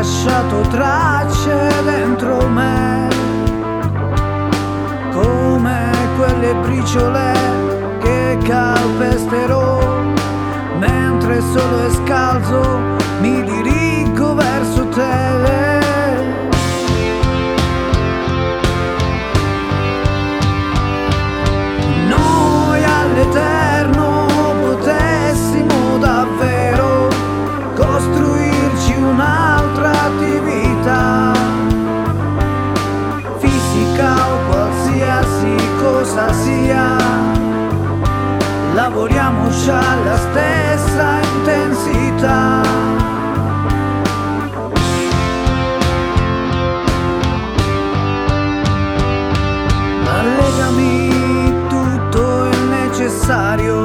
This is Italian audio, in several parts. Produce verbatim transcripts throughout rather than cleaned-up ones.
lasciato tracce dentro me, come quelle briciole che calpesterò mentre solo e scalzo mi dirigo verso te. Noi all'eterno potessimo davvero costruirci un'altra attività fisica o qualsiasi cosa sia, lavoriamoci alla stessa intensità. Allegami tutto il necessario,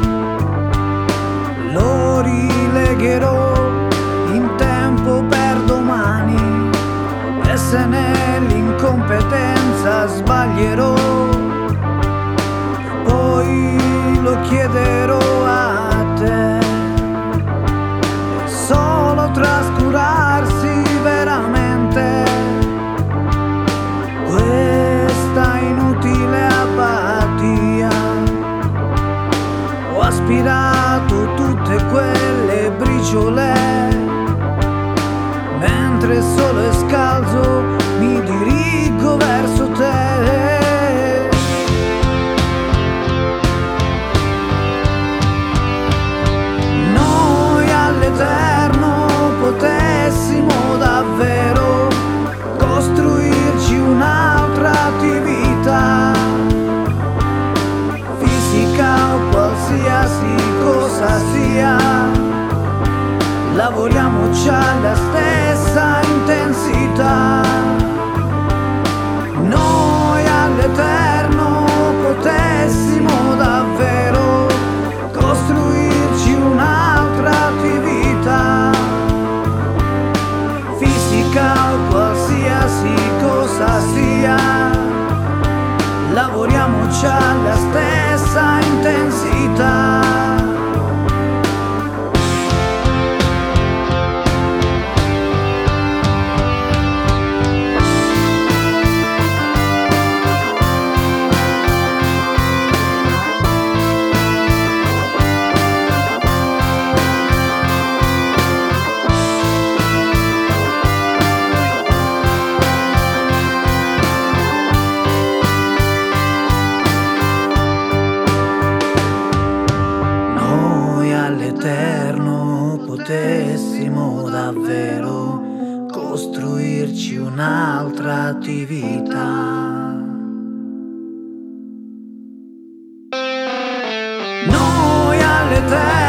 lo rilegherò in tempo per domani, e se nell'incompetenza sbaglierò poi lo chiederò a te. Solo trascurarsi veramente questa inutile apatia. Ho aspirato tutte quelle briciole mentre solo e scalzo mi dirigo verso te. All'eterno potessimo davvero costruirci un'altra attività fisica o qualsiasi cosa sia, lavoriamoci alla stessa intensità. Noi all'eterno potessimo davvero costruirci un'altra attività fisica o qualsiasi cosa sia, lavoriamoci alla stessa intensità. All'eterno potessimo davvero costruirci un'altra attività. Noi all'eterno